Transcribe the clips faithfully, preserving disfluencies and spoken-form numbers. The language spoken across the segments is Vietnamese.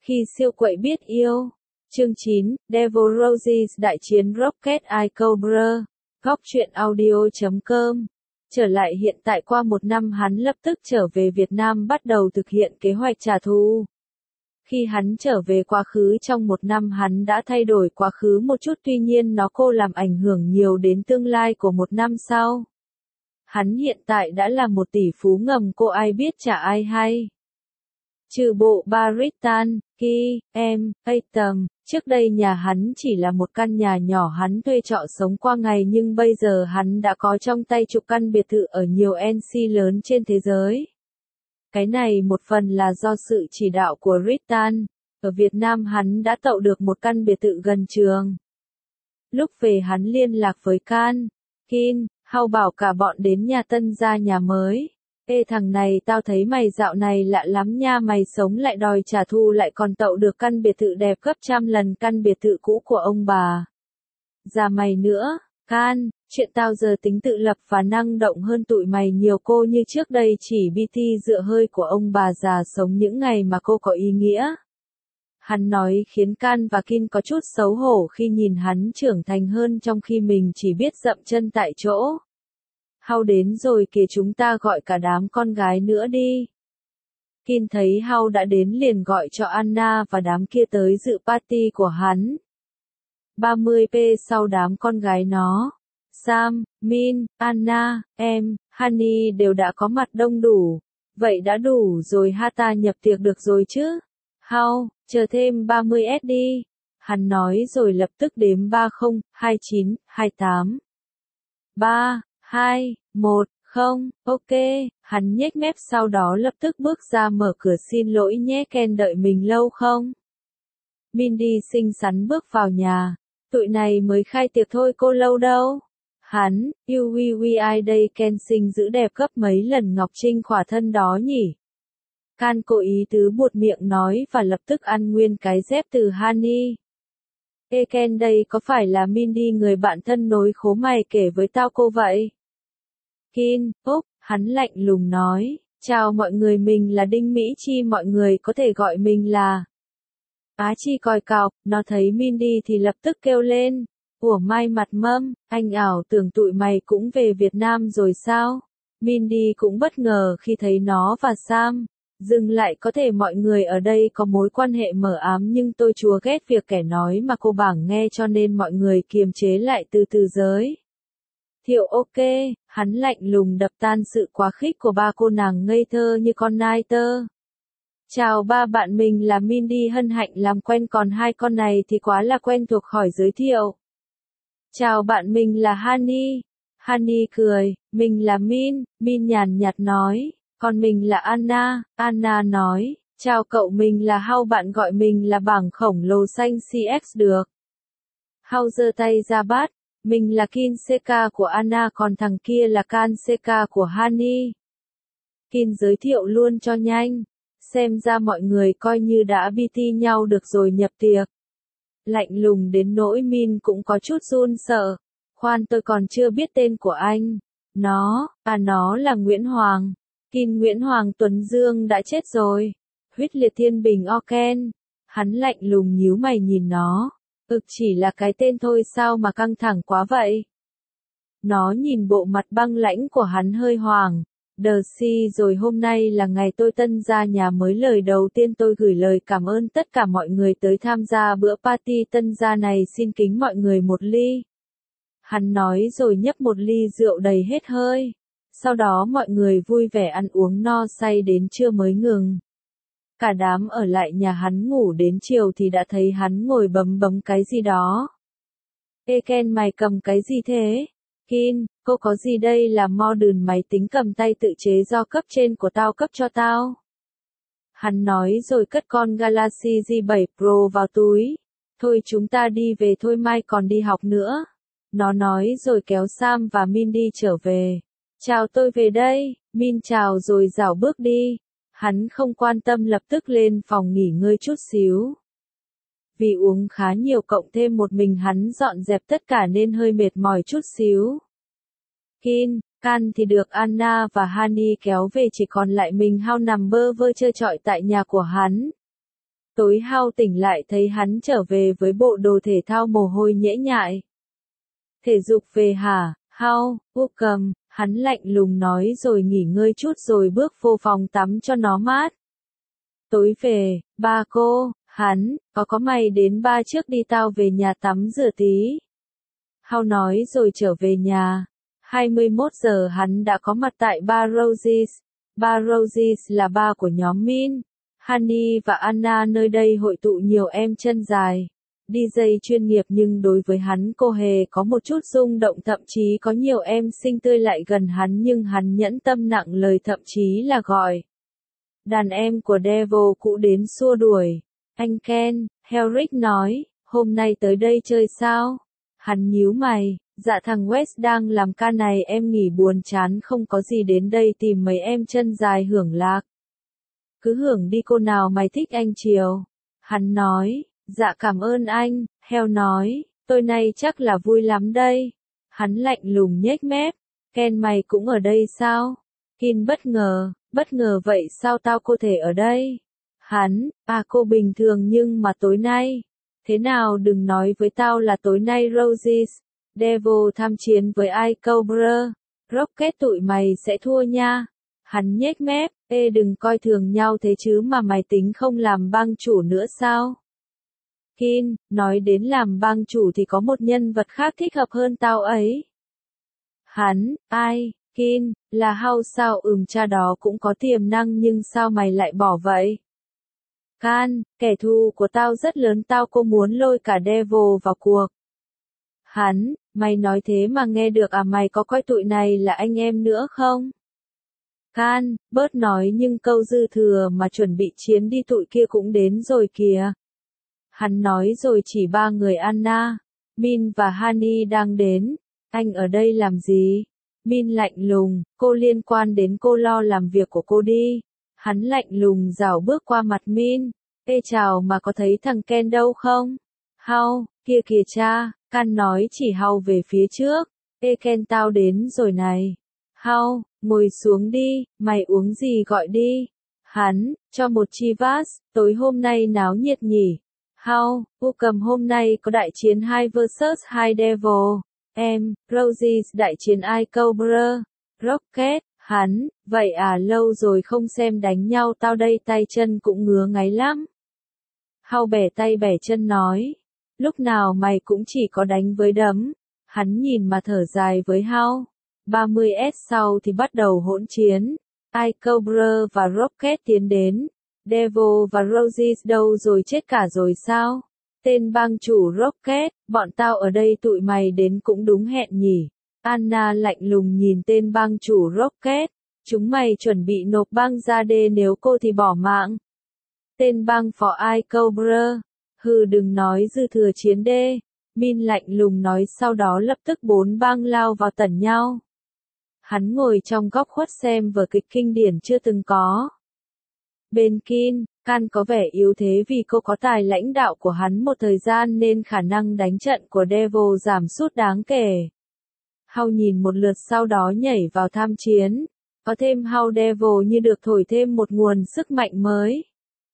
Khi siêu quậy biết yêu. Chương chín, Devil Roses đại chiến Rocket Eye Cobra. Góc truyện audio chấm com. Trở lại hiện tại qua một năm hắn lập tức trở về Việt Nam bắt đầu thực hiện kế hoạch trả thù. Khi hắn trở về quá khứ trong một năm hắn đã thay đổi quá khứ một chút tuy nhiên nó cô làm ảnh hưởng nhiều đến tương lai của một năm sau. Hắn hiện tại đã là một tỷ phú ngầm cô ai biết chả ai hay. Trừ bộ Baritan, Ki, Em, Atom, trước đây nhà hắn chỉ là một căn nhà nhỏ hắn thuê trọ sống qua ngày nhưng bây giờ hắn đã có trong tay chục căn biệt thự ở nhiều en xê lớn trên thế giới. Cái này một phần là do sự chỉ đạo của Ritan, ở Việt Nam hắn đã tậu được một căn biệt thự gần trường. Lúc về hắn liên lạc với Can, Kin, Hao bảo cả bọn đến nhà tân gia nhà mới. Ê thằng này tao thấy mày dạo này lạ lắm nha mày sống lại đòi trả thù lại còn tậu được căn biệt thự đẹp gấp trăm lần căn biệt thự cũ của ông bà. Già mày nữa, Can, chuyện tao giờ tính tự lập và năng động hơn tụi mày nhiều cô như trước đây chỉ bê tê dựa hơi của ông bà già sống những ngày mà cô có ý nghĩa. Hắn nói khiến Can và Kin có chút xấu hổ khi nhìn hắn trưởng thành hơn trong khi mình chỉ biết dậm chân tại chỗ. Hao đến rồi kìa chúng ta gọi cả đám con gái nữa đi. Kin thấy Hao đã đến liền gọi cho Anna và đám kia tới dự party của hắn. ba mươi p sau đám con gái nó. Sam, Min, Anna, Em, Honey đều đã có mặt đông đủ. Vậy đã đủ rồi ha ta nhập tiệc được rồi chứ. Hao, chờ thêm ba mươi s đi. Hắn nói rồi lập tức đếm ba không, hai chín, hai tám. ba, hai, một, không, ok, hắn nhếch mép sau đó lập tức bước ra mở cửa xin lỗi nhé Ken đợi mình lâu không? Mindy xinh xắn bước vào nhà, tụi này mới khai tiệc thôi cô lâu đâu. Hắn, yêu ui ui ai đây Ken xinh giữ đẹp gấp mấy lần Ngọc Trinh khỏa thân đó nhỉ? Can cố ý tứ buột miệng nói và lập tức ăn nguyên cái dép từ Honey. Ê Ken đây có phải là Mindy người bạn thân nối khố mày kể với tao cô vậy? Kin, úp, hắn lạnh lùng nói, chào mọi người mình là Đinh Mỹ Chi mọi người có thể gọi mình là Á Chi còi cọc, nó thấy Mindy thì lập tức kêu lên, ủa mai mặt mâm, anh ảo tưởng tụi mày cũng về Việt Nam rồi sao? Mindy cũng bất ngờ khi thấy nó và Sam, dừng lại có thể mọi người ở đây có mối quan hệ mờ ám nhưng tôi chúa ghét việc kẻ nói mà cô bảng nghe cho nên mọi người kiềm chế lại từ từ giới. Thiệu ok, hắn lạnh lùng đập tan sự quá khích của ba cô nàng ngây thơ như con nai tơ. Chào ba bạn mình là Mindy hân hạnh làm quen còn hai con này thì quá là quen thuộc khỏi giới thiệu. Chào bạn mình là Honey. Honey cười, mình là Min, Min nhàn nhạt nói, còn mình là Anna, Anna nói, chào cậu mình là Hao bạn gọi mình là bảng khổng lồ xanh xê ích được. Hao giơ tay ra bắt. Mình là Kin Seka của Anna còn thằng kia là Can Seka của Honey. Kin giới thiệu luôn cho nhanh. Xem ra mọi người coi như đã bê tê nhau được rồi nhập tiệc. Lạnh lùng đến nỗi Min cũng có chút run sợ. Khoan tôi còn chưa biết tên của anh. Nó, à nó là Nguyễn Hoàng. Kin Nguyễn Hoàng Tuấn Dương đã chết rồi. Huyết liệt thiên bình Oken. Hắn lạnh lùng nhíu mày nhìn nó. Ực chỉ là cái tên thôi sao mà căng thẳng quá vậy? Nó nhìn bộ mặt băng lãnh của hắn hơi hoàng. Đờ si rồi hôm nay là ngày tôi tân gia nhà mới lời đầu tiên tôi gửi lời cảm ơn tất cả mọi người tới tham gia bữa party tân gia này xin kính mọi người một ly. Hắn nói rồi nhấp một ly rượu đầy hết hơi. Sau đó mọi người vui vẻ ăn uống no say đến trưa mới ngừng. Cả đám ở lại nhà hắn ngủ đến chiều thì đã thấy hắn ngồi bấm bấm cái gì đó. Ê Ken mày cầm cái gì thế? Kin, cô có gì đây là modern máy tính cầm tay tự chế do cấp trên của tao cấp cho tao. Hắn nói rồi cất con Galaxy J bảy Pro vào túi. Thôi chúng ta đi về thôi mai còn đi học nữa. Nó nói rồi kéo Sam và Mindy trở về. Chào tôi về đây, Min chào rồi rảo bước đi. Hắn không quan tâm lập tức lên phòng nghỉ ngơi chút xíu. Vì uống khá nhiều cộng thêm một mình hắn dọn dẹp tất cả nên hơi mệt mỏi chút xíu. Kin, Can thì được Anna và Honey kéo về chỉ còn lại mình Hao nằm bơ vơ chơi trọi tại nhà của hắn. Tối Hao tỉnh lại thấy hắn trở về với bộ đồ thể thao mồ hôi nhễ nhại. Thể dục về hả, Hao, úp cầm, hắn lạnh lùng nói rồi nghỉ ngơi chút rồi bước vô phòng tắm cho nó mát. Tối về, ba cô, hắn, có có mày đến ba trước đi tao về nhà tắm rửa tí. Hao nói rồi trở về nhà. hai mươi mốt giờ hắn đã có mặt tại Bar Roses. Bar Roses là bar của nhóm Min, Honey và Anna, nơi đây hội tụ nhiều em chân dài. đi giây chuyên nghiệp nhưng đối với hắn cô hề có một chút rung động, thậm chí có nhiều em xinh tươi lại gần hắn nhưng hắn nhẫn tâm nặng lời, thậm chí là gọi đàn em của Devil cũ đến xua đuổi. Anh Ken, Herrick nói, hôm nay tới đây chơi sao? Hắn nhíu mày, dạ thằng West đang làm ca này, em nghỉ buồn chán không có gì đến đây tìm mấy em chân dài hưởng lạc. Cứ hưởng đi cô nào mày thích anh chiều. Hắn nói, dạ cảm ơn anh, Heo nói, tôi nay chắc là vui lắm đây. Hắn lạnh lùng nhếch mép, Ken mày cũng ở đây sao? Kin bất ngờ, bất ngờ vậy sao tao có thể ở đây? Hắn, à cô bình thường nhưng mà tối nay. Thế nào đừng nói với tao là tối nay Roses, Devil tham chiến với I Cobra, Rocket tụi mày sẽ thua nha. Hắn nhếch mép, ê đừng coi thường nhau thế chứ mà mày tính không làm bang chủ nữa sao? Kin, nói đến làm bang chủ thì có một nhân vật khác thích hợp hơn tao ấy. Hắn, ai? Kin, là Hao sao? Ừm cha đó cũng có tiềm năng nhưng sao mày lại bỏ vậy? Can, kẻ thù của tao rất lớn, tao cô muốn lôi cả Devil vào cuộc. Hắn, mày nói thế mà nghe được à, mày có coi tụi này là anh em nữa không? Can, bớt nói nhưng câu dư thừa mà chuẩn bị chiến đi, tụi kia cũng đến rồi kìa. Hắn nói rồi chỉ ba người Anna, Min và Honey đang đến. Anh ở đây làm gì? Min lạnh lùng, cô liên quan đến cô, lo làm việc của cô đi. Hắn lạnh lùng rảo bước qua mặt Min. Ê chào, mà có thấy thằng Ken đâu không? Hao, kia kìa cha, Can nói chỉ Hao về phía trước. Ê Ken tao đến rồi này. Hao, ngồi xuống đi, mày uống gì gọi đi. Hắn, cho một chivas, tối hôm nay náo nhiệt nhỉ. Hao, u cầm hôm nay có đại chiến hai versus hai Devil. Em, Roses đại chiến I Cobra. Rocket, hắn, vậy à, lâu rồi không xem đánh nhau, tao đây tay chân cũng ngứa ngáy lắm. Hao bẻ tay bẻ chân nói, lúc nào mày cũng chỉ có đánh với đấm. Hắn nhìn mà thở dài với Hao. ba mươi S sau thì bắt đầu hỗn chiến. I Cobra và Rocket tiến đến. Devil và Roses đâu rồi, chết cả rồi sao? Tên bang chủ Rocket, bọn tao ở đây tụi mày đến cũng đúng hẹn nhỉ. Anna lạnh lùng nhìn tên bang chủ Rocket. Chúng mày chuẩn bị nộp bang ra đê, nếu cô thì bỏ mạng. Tên bang phó I Cobra, hừ đừng nói dư thừa chiến đê. Min lạnh lùng nói, sau đó lập tức bốn bang lao vào tẩn nhau. Hắn ngồi trong góc khuất xem vở kịch kinh điển chưa từng có. Bên Kin, Can có vẻ yếu thế vì cô có tài lãnh đạo của hắn một thời gian nên khả năng đánh trận của Devil giảm sút đáng kể. Hao nhìn một lượt sau đó nhảy vào tham chiến. Có thêm Hao, Devil như được thổi thêm một nguồn sức mạnh mới.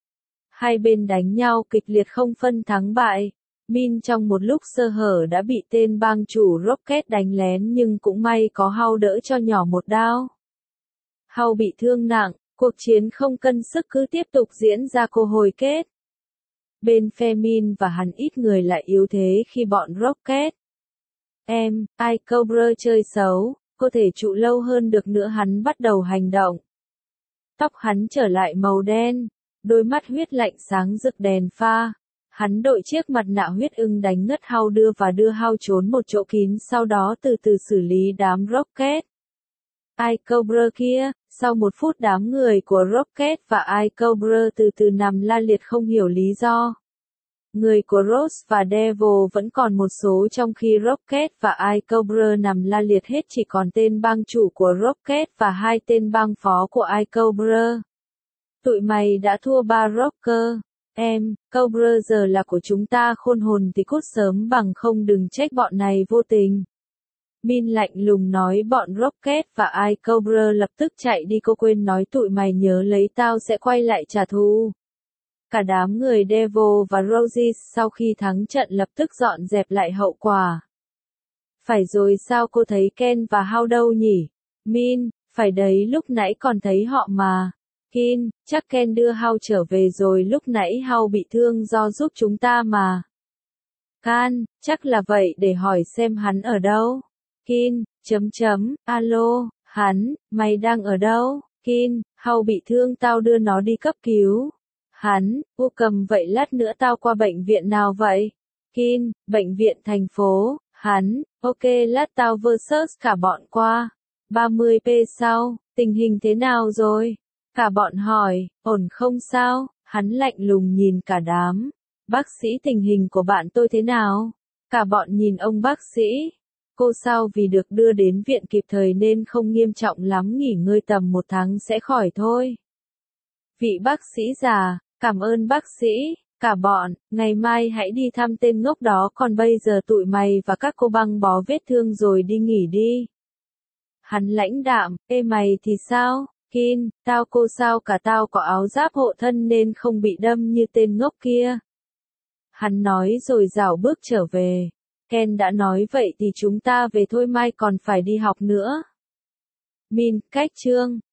Hai bên đánh nhau kịch liệt không phân thắng bại. Min trong một lúc sơ hở đã bị tên bang chủ Rocket đánh lén nhưng cũng may có Hao đỡ cho nhỏ một đao. Hao bị thương nặng, cuộc chiến không cân sức cứ tiếp tục diễn ra cô hồi kết. Bên phe Min và hắn ít người lại yếu thế khi bọn Rocket. Em, I Cobra chơi xấu, có thể trụ lâu hơn được nữa. Hắn bắt đầu hành động. Tóc hắn trở lại màu đen, đôi mắt huyết lạnh sáng rực đèn pha. Hắn đội chiếc mặt nạ huyết ưng đánh ngất Hao đưa và đưa Hao trốn một chỗ kín, sau đó từ từ xử lý đám Rocket. I Cobra kia, sau một phút đám người của Rocket và I Cobra từ từ nằm la liệt không hiểu lý do. Người của Rose và Devil vẫn còn một số, trong khi Rocket và I Cobra nằm la liệt hết, chỉ còn tên bang chủ của Rocket và hai tên bang phó của I Cobra. Tụi mày đã thua ba Rocker. Em, Cobra giờ là của chúng ta, khôn hồn thì cút sớm bằng không đừng trách bọn này vô tình. Min lạnh lùng nói, bọn Rocket và I Cobra lập tức chạy đi, cô quên nói tụi mày nhớ lấy tao sẽ quay lại trả thù. Cả đám người Devil và Roses sau khi thắng trận lập tức dọn dẹp lại hậu quả. Phải rồi sao cô thấy Ken và Hao đâu nhỉ? Min, phải đấy lúc nãy còn thấy họ mà. Kin, chắc Ken đưa Hao trở về rồi lúc nãy Hao bị thương do giúp chúng ta mà. Can, chắc là vậy để hỏi xem hắn ở đâu. Kin, chấm chấm, alo, hắn, mày đang ở đâu? Kin, Hao bị thương tao đưa nó đi cấp cứu. Hắn, u cầm vậy lát nữa tao qua bệnh viện nào vậy? Kin, bệnh viện thành phố. Hắn, ok lát tao versus cả bọn qua. ba mươi p sau, tình hình thế nào rồi? Cả bọn hỏi, ổn không sao? Hắn lạnh lùng nhìn cả đám. Bác sĩ tình hình của bạn tôi thế nào? Cả bọn nhìn ông bác sĩ. Cô sao vì được đưa đến viện kịp thời nên không nghiêm trọng lắm, nghỉ ngơi tầm một tháng sẽ khỏi thôi. Vị bác sĩ già, cảm ơn bác sĩ. Cả bọn, ngày mai hãy đi thăm tên ngốc đó, còn bây giờ tụi mày và các cô băng bó vết thương rồi đi nghỉ đi. Hắn lãnh đạm, ê mày thì sao? Kin, tao cô sao cả tao có áo giáp hộ thân nên không bị đâm như tên ngốc kia. Hắn nói rồi rảo bước trở về. Ken đã nói vậy thì chúng ta về thôi, mai còn phải đi học nữa. Min, cách chương.